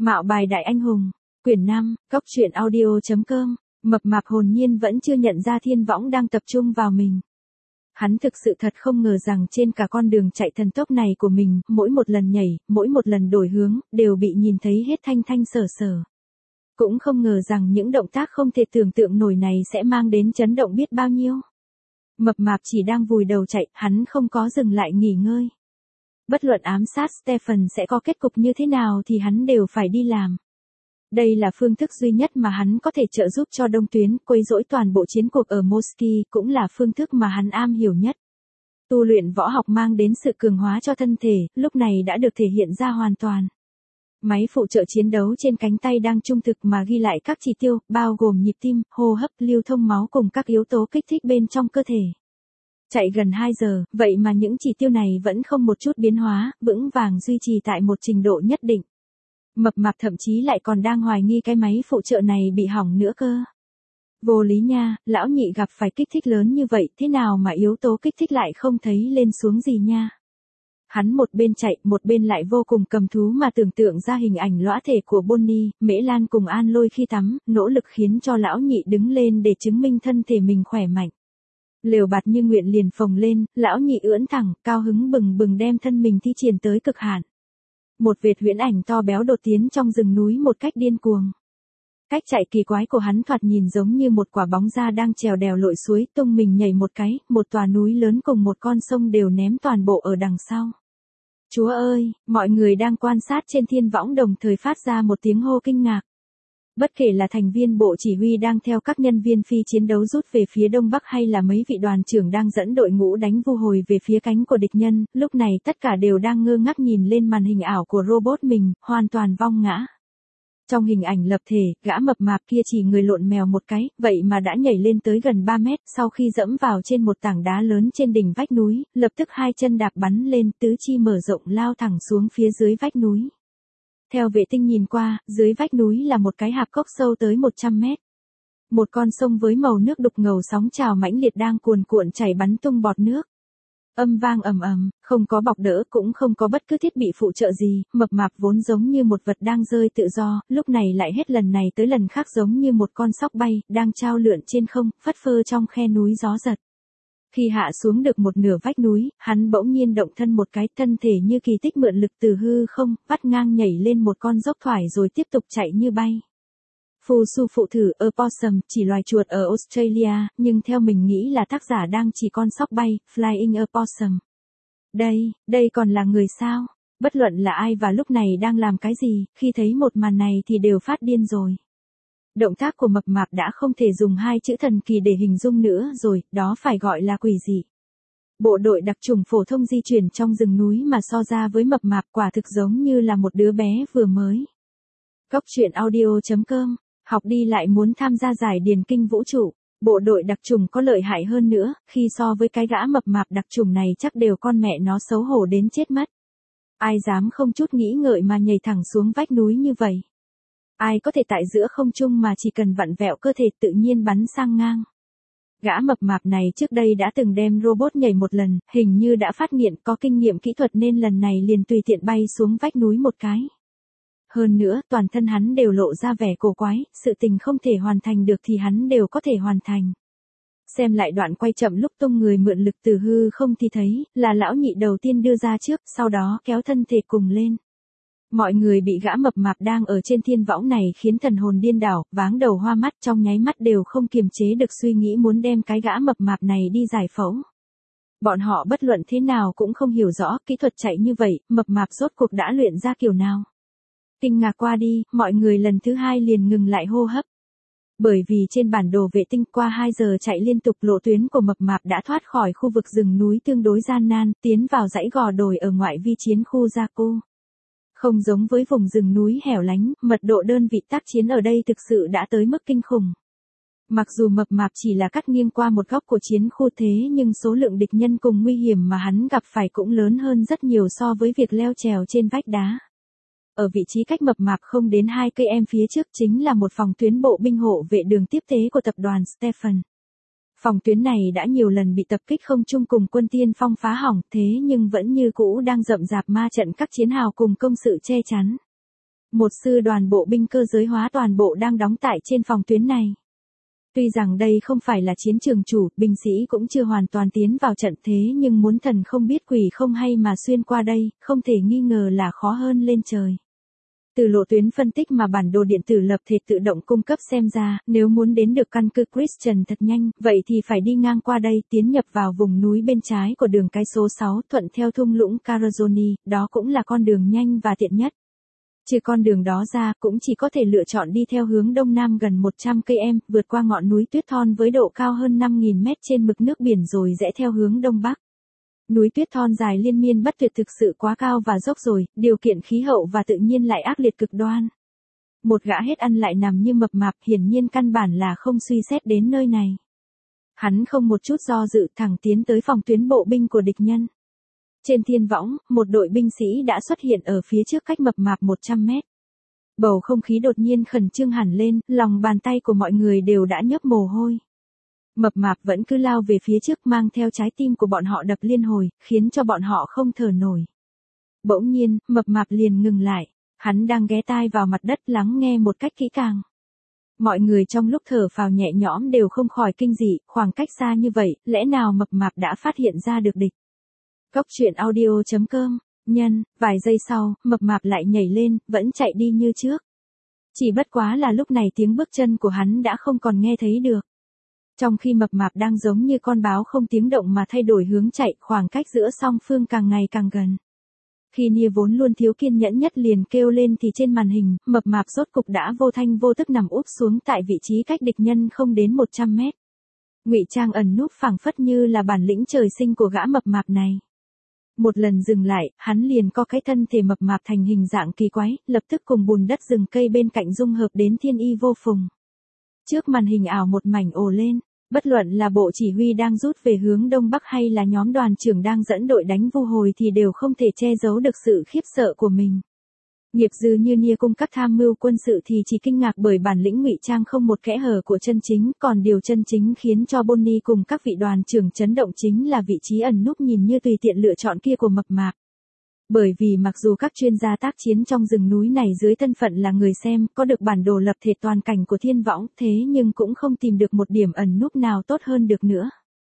Mạo bài đại anh hùng. Quyển 5, Cốc truyện audio.com. Mập mạp hồn nhiên vẫn chưa nhận ra Thiên Võng đang tập trung vào mình. Hắn thực sự thật không ngờ rằng trên cả con đường chạy thần tốc này của mình, mỗi một lần nhảy, mỗi một lần đổi hướng, đều bị nhìn thấy hết thanh thanh sở sở. Cũng không ngờ rằng những động tác không thể tưởng tượng nổi này sẽ mang đến chấn động biết bao nhiêu. Mập mạp chỉ đang vùi đầu chạy, hắn không có dừng lại nghỉ ngơi. Bất luận ám sát Stephen sẽ có kết cục như thế nào thì hắn đều phải đi làm. Đây là phương thức duy nhất mà hắn có thể trợ giúp cho Đông Tuyến quấy rối toàn bộ chiến cuộc ở Mosky, cũng là phương thức mà hắn am hiểu nhất. Tu luyện võ học mang đến sự cường hóa cho thân thể, lúc này đã được thể hiện ra hoàn toàn. Máy phụ trợ chiến đấu trên cánh tay đang trung thực mà ghi lại các chỉ tiêu, bao gồm nhịp tim, hô hấp, lưu thông máu cùng các yếu tố kích thích bên trong cơ thể. Chạy gần 2 giờ, vậy mà những chỉ tiêu này vẫn không một chút biến hóa, vững vàng duy trì tại một trình độ nhất định. Mập mạp thậm chí lại còn đang hoài nghi cái máy phụ trợ này bị hỏng nữa cơ. Vô lý nha, lão nhị gặp phải kích thích lớn như vậy, thế nào mà yếu tố kích thích lại không thấy lên xuống gì nha. Hắn một bên chạy, một bên lại vô cùng cầm thú mà tưởng tượng ra hình ảnh lõa thể của Bonnie, Mễ Lan cùng An Lôi khi tắm, nỗ lực khiến cho lão nhị đứng lên để chứng minh thân thể mình khỏe mạnh. Lều bạt như nguyện liền phồng lên, lão nhị ưỡn thẳng, cao hứng bừng bừng đem thân mình thi triển tới cực hạn. Một vệt huyễn ảnh to béo đột tiến trong rừng núi một cách điên cuồng. Cách chạy kỳ quái của hắn thoạt nhìn giống như một quả bóng da đang trèo đèo lội suối, tung mình nhảy một cái, một tòa núi lớn cùng một con sông đều ném toàn bộ ở đằng sau. Chúa ơi, mọi người đang quan sát trên Thiên Võng đồng thời phát ra một tiếng hô kinh ngạc. Bất kể là thành viên bộ chỉ huy đang theo các nhân viên phi chiến đấu rút về phía đông bắc hay là mấy vị đoàn trưởng đang dẫn đội ngũ đánh vu hồi về phía cánh của địch nhân, lúc này tất cả đều đang ngơ ngác nhìn lên màn hình ảo của robot mình, hoàn toàn vong ngã. Trong hình ảnh lập thể, gã mập mạp kia chỉ người lộn mèo một cái, vậy mà đã nhảy lên tới gần 3 mét, sau khi dẫm vào trên một tảng đá lớn trên đỉnh vách núi, lập tức hai chân đạp bắn lên, tứ chi mở rộng lao thẳng xuống phía dưới vách núi. Theo vệ tinh nhìn qua, dưới vách núi là một cái hạp cốc sâu tới 100 mét. Một con sông với màu nước đục ngầu sóng trào mãnh liệt đang cuồn cuộn chảy bắn tung bọt nước. Âm vang ầm ầm, không có bọc đỡ cũng không có bất cứ thiết bị phụ trợ gì, mập mạp vốn giống như một vật đang rơi tự do, lúc này lại hết lần này tới lần khác giống như một con sóc bay, đang trao lượn trên không, phất phơ trong khe núi gió giật. Khi hạ xuống được một nửa vách núi, hắn bỗng nhiên động thân một cái, thân thể như kỳ tích mượn lực từ hư không, vắt ngang nhảy lên một con dốc thoải rồi tiếp tục chạy như bay. Phù Su phụ thử opossum, chỉ loài chuột ở Australia, nhưng theo mình nghĩ là tác giả đang chỉ con sóc bay, flying opossum. Đây còn là người sao? Bất luận là ai và lúc này đang làm cái gì, khi thấy một màn này thì đều phát điên rồi. Động tác của mập mạp đã không thể dùng hai chữ thần kỳ để hình dung nữa rồi, đó phải gọi là quỷ dị. Bộ đội đặc chủng phổ thông di chuyển trong rừng núi mà so ra với mập mạp quả thực giống như là một đứa bé vừa mới. Cốc truyện audio.com, học đi lại muốn tham gia giải điền kinh vũ trụ. Bộ đội đặc chủng có lợi hại hơn nữa, khi so với cái gã mập mạp đặc chủng này chắc đều con mẹ nó xấu hổ đến chết mất. Ai dám không chút nghĩ ngợi mà nhảy thẳng xuống vách núi như vậy? Ai có thể tại giữa không trung mà chỉ cần vặn vẹo cơ thể tự nhiên bắn sang ngang? Gã mập mạp này trước đây đã từng đem robot nhảy một lần, hình như đã phát hiện có kinh nghiệm kỹ thuật nên lần này liền tùy tiện bay xuống vách núi một cái. Hơn nữa, toàn thân hắn đều lộ ra vẻ cổ quái, sự tình không thể hoàn thành được thì hắn đều có thể hoàn thành. Xem lại đoạn quay chậm lúc tung người mượn lực từ hư không thì thấy, là lão nhị đầu tiên đưa ra trước, sau đó kéo thân thể cùng lên. Mọi người bị gã mập mạp đang ở trên Thiên Võng này khiến thần hồn điên đảo, váng đầu hoa mắt, trong nháy mắt đều không kiềm chế được suy nghĩ muốn đem cái gã mập mạp này đi giải phẫu. Bọn họ bất luận thế nào cũng không hiểu rõ kỹ thuật chạy như vậy, mập mạp rốt cuộc đã luyện ra kiểu nào. Kinh ngạc qua đi, mọi người lần thứ hai liền ngừng lại hô hấp. Bởi vì trên bản đồ vệ tinh qua 2 giờ chạy liên tục lộ tuyến của mập mạp đã thoát khỏi khu vực rừng núi tương đối gian nan, tiến vào dãy gò đồi ở ngoại vi chiến khu Jaco. Không giống với vùng rừng núi hẻo lánh, mật độ đơn vị tác chiến ở đây thực sự đã tới mức kinh khủng. Mặc dù mập mạp chỉ là cắt nghiêng qua một góc của chiến khu thế nhưng số lượng địch nhân cùng nguy hiểm mà hắn gặp phải cũng lớn hơn rất nhiều so với việc leo trèo trên vách đá. Ở vị trí cách mập mạp không đến 2 cây em phía trước chính là một phòng tuyến bộ binh hộ vệ đường tiếp tế của tập đoàn Stephen. Phòng tuyến này đã nhiều lần bị tập kích không trung cùng quân tiên phong phá hỏng thế nhưng vẫn như cũ đang rậm rạp ma trận các chiến hào cùng công sự che chắn. Một sư đoàn bộ binh cơ giới hóa toàn bộ đang đóng tại trên phòng tuyến này. Tuy rằng đây không phải là chiến trường chủ, binh sĩ cũng chưa hoàn toàn tiến vào trận thế nhưng muốn thần không biết quỷ không hay mà xuyên qua đây, không thể nghi ngờ là khó hơn lên trời. Từ lộ tuyến phân tích mà bản đồ điện tử lập thể tự động cung cấp xem ra, nếu muốn đến được căn cứ Christian thật nhanh, vậy thì phải đi ngang qua đây, tiến nhập vào vùng núi bên trái của đường cái số 6 thuận theo thung lũng Carozoni, đó cũng là con đường nhanh và tiện nhất. Trừ con đường đó ra, cũng chỉ có thể lựa chọn đi theo hướng đông nam gần 100 km, vượt qua ngọn núi Tuyết Thon với độ cao hơn 5.000 mét trên mực nước biển rồi rẽ theo hướng đông bắc. Núi Tuyết Thon dài liên miên bất tuyệt thực sự quá cao và dốc rồi, điều kiện khí hậu và tự nhiên lại ác liệt cực đoan. Một gã hết ăn lại nằm như mập mạp, hiển nhiên căn bản là không suy xét đến nơi này. Hắn không một chút do dự thẳng tiến tới phòng tuyến bộ binh của địch nhân. Trên thiên võng, một đội binh sĩ đã xuất hiện ở phía trước cách mập mạp 100 mét. Bầu không khí đột nhiên khẩn trương hẳn lên, lòng bàn tay của mọi người đều đã nhấp mồ hôi. Mập mạp vẫn cứ lao về phía trước mang theo trái tim của bọn họ đập liên hồi, khiến cho bọn họ không thở nổi. Bỗng nhiên, mập mạp liền ngừng lại, hắn đang ghé tai vào mặt đất lắng nghe một cách kỹ càng. Mọi người trong lúc thở phào nhẹ nhõm đều không khỏi kinh dị, khoảng cách xa như vậy, lẽ nào mập mạp đã phát hiện ra được địch. Cốc truyện audio.com, vài giây sau, mập mạp lại nhảy lên, vẫn chạy đi như trước. Chỉ bất quá là lúc này tiếng bước chân của hắn đã không còn nghe thấy được. Trong khi mập mạp đang giống như con báo không tiếng động mà thay đổi hướng chạy, khoảng cách giữa song phương càng ngày càng gần. Khi Nia vốn luôn thiếu kiên nhẫn nhất liền kêu lên thì trên màn hình, mập mạp rốt cục đã vô thanh vô tức nằm úp xuống tại vị trí cách địch nhân không đến 100 mét. Ngụy trang ẩn núp phảng phất như là bản lĩnh trời sinh của gã mập mạp này. Một lần dừng lại, hắn liền co cái thân thể mập mạp thành hình dạng kỳ quái, lập tức cùng bùn đất rừng cây bên cạnh dung hợp đến thiên y vô phùng. Trước màn hình ảo một mảnh ồ lên, bất luận là bộ chỉ huy đang rút về hướng đông bắc hay là nhóm đoàn trưởng đang dẫn đội đánh vu hồi thì đều không thể che giấu được sự khiếp sợ của mình. Nghiệp dư như Nia cung các tham mưu quân sự thì chỉ kinh ngạc bởi bản lĩnh ngụy trang không một kẽ hở của chân chính, còn điều chân chính khiến cho Bonnie cùng các vị đoàn trưởng chấn động chính là vị trí ẩn núp nhìn như tùy tiện lựa chọn kia của mập mạp. Bởi vì mặc dù các chuyên gia tác chiến trong rừng núi này dưới thân phận là người xem, có được bản đồ lập thể toàn cảnh của thiên võng, thế nhưng cũng không tìm được một điểm ẩn núp nào tốt hơn được nữa.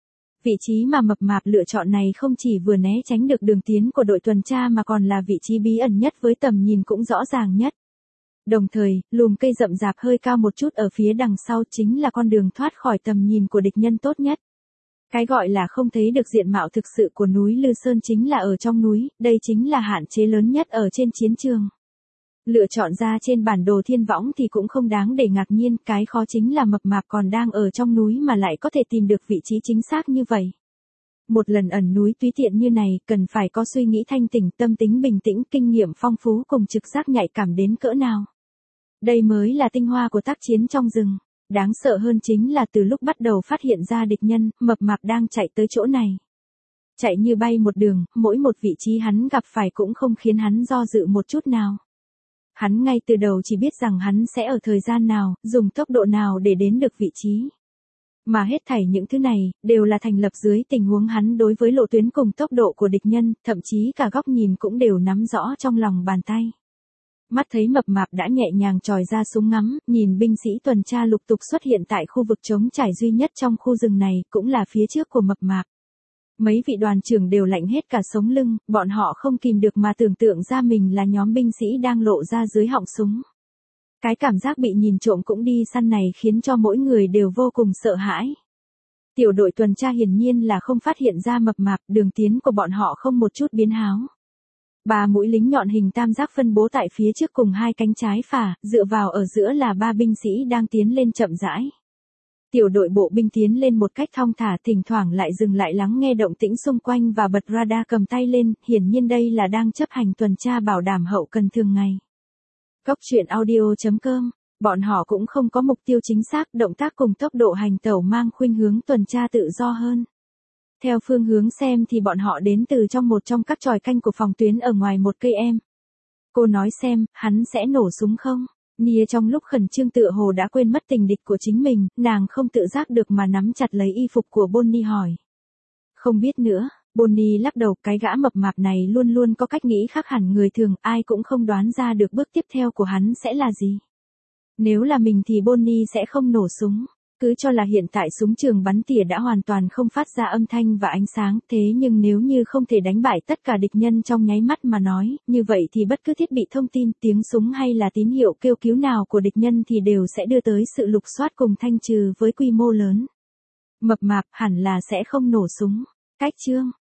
Vị trí mà mập mạp lựa chọn này không chỉ vừa né tránh được đường tiến của đội tuần tra mà còn là vị trí bí ẩn nhất với tầm nhìn cũng rõ ràng nhất. Đồng thời, lùm cây rậm rạp hơi cao một chút ở phía đằng sau chính là con đường thoát khỏi tầm nhìn của địch nhân tốt nhất. Cái gọi là không thấy được diện mạo thực sự của núi Lư Sơn chính là ở trong núi, đây chính là hạn chế lớn nhất ở trên chiến trường. Lựa chọn ra trên bản đồ thiên võng thì cũng không đáng để ngạc nhiên, cái khó chính là mập mạp còn đang ở trong núi mà lại có thể tìm được vị trí chính xác như vậy. Một lần ẩn núi tùy tiện như này, cần phải có suy nghĩ thanh tỉnh, tâm tính bình tĩnh, kinh nghiệm phong phú cùng trực giác nhạy cảm đến cỡ nào. Đây mới là tinh hoa của tác chiến trong rừng. Đáng sợ hơn chính là từ lúc bắt đầu phát hiện ra địch nhân, mập mạp đang chạy tới chỗ này. Chạy như bay một đường, mỗi một vị trí hắn gặp phải cũng không khiến hắn do dự một chút nào. Hắn ngay từ đầu chỉ biết rằng hắn sẽ ở thời gian nào, dùng tốc độ nào để đến được vị trí. Mà hết thảy những thứ này, đều là thành lập dưới tình huống hắn đối với lộ tuyến cùng tốc độ của địch nhân, thậm chí cả góc nhìn cũng đều nắm rõ trong lòng bàn tay. Mắt thấy mập mạp đã nhẹ nhàng chòi ra súng ngắm, nhìn binh sĩ tuần tra lục tục xuất hiện tại khu vực trống trải duy nhất trong khu rừng này, cũng là phía trước của mập mạp. Mấy vị đoàn trưởng đều lạnh hết cả sống lưng, bọn họ không kìm được mà tưởng tượng ra mình là nhóm binh sĩ đang lộ ra dưới họng súng. Cái cảm giác bị nhìn trộm cũng đi săn này khiến cho mỗi người đều vô cùng sợ hãi. Tiểu đội tuần tra hiển nhiên là không phát hiện ra mập mạp, đường tiến của bọn họ không một chút biến háo. 3 mũi lính nhọn hình tam giác phân bố tại phía trước cùng 2 cánh trái phả, dựa vào ở giữa là 3 binh sĩ đang tiến lên chậm rãi. Tiểu đội bộ binh tiến lên một cách thong thả, thỉnh thoảng lại dừng lại lắng nghe động tĩnh xung quanh và bật radar cầm tay lên, hiển nhiên đây là đang chấp hành tuần tra bảo đảm hậu cần thường ngày. Cốc truyện audio.com, bọn họ cũng không có mục tiêu chính xác, động tác cùng tốc độ hành tẩu mang khuynh hướng tuần tra tự do hơn. Theo phương hướng xem thì bọn họ đến từ trong một trong các chòi canh của phòng tuyến ở ngoài 1 cây em. Cô nói xem, hắn sẽ nổ súng không? Nia trong lúc khẩn trương tựa hồ đã quên mất tình địch của chính mình, nàng không tự giác được mà nắm chặt lấy y phục của Bonnie hỏi. Không biết nữa, Bonnie lắc đầu, cái gã mập mạp này luôn luôn có cách nghĩ khác hẳn người thường, ai cũng không đoán ra được bước tiếp theo của hắn sẽ là gì. Nếu là mình thì Bonnie sẽ không nổ súng. Cứ cho là hiện tại súng trường bắn tỉa đã hoàn toàn không phát ra âm thanh và ánh sáng, thế nhưng nếu như không thể đánh bại tất cả địch nhân trong nháy mắt mà nói, như vậy thì bất cứ thiết bị thông tin, tiếng súng hay là tín hiệu kêu cứu nào của địch nhân thì đều sẽ đưa tới sự lục soát cùng thanh trừ với quy mô lớn. Mập mạp hẳn là sẽ không nổ súng. Cách chương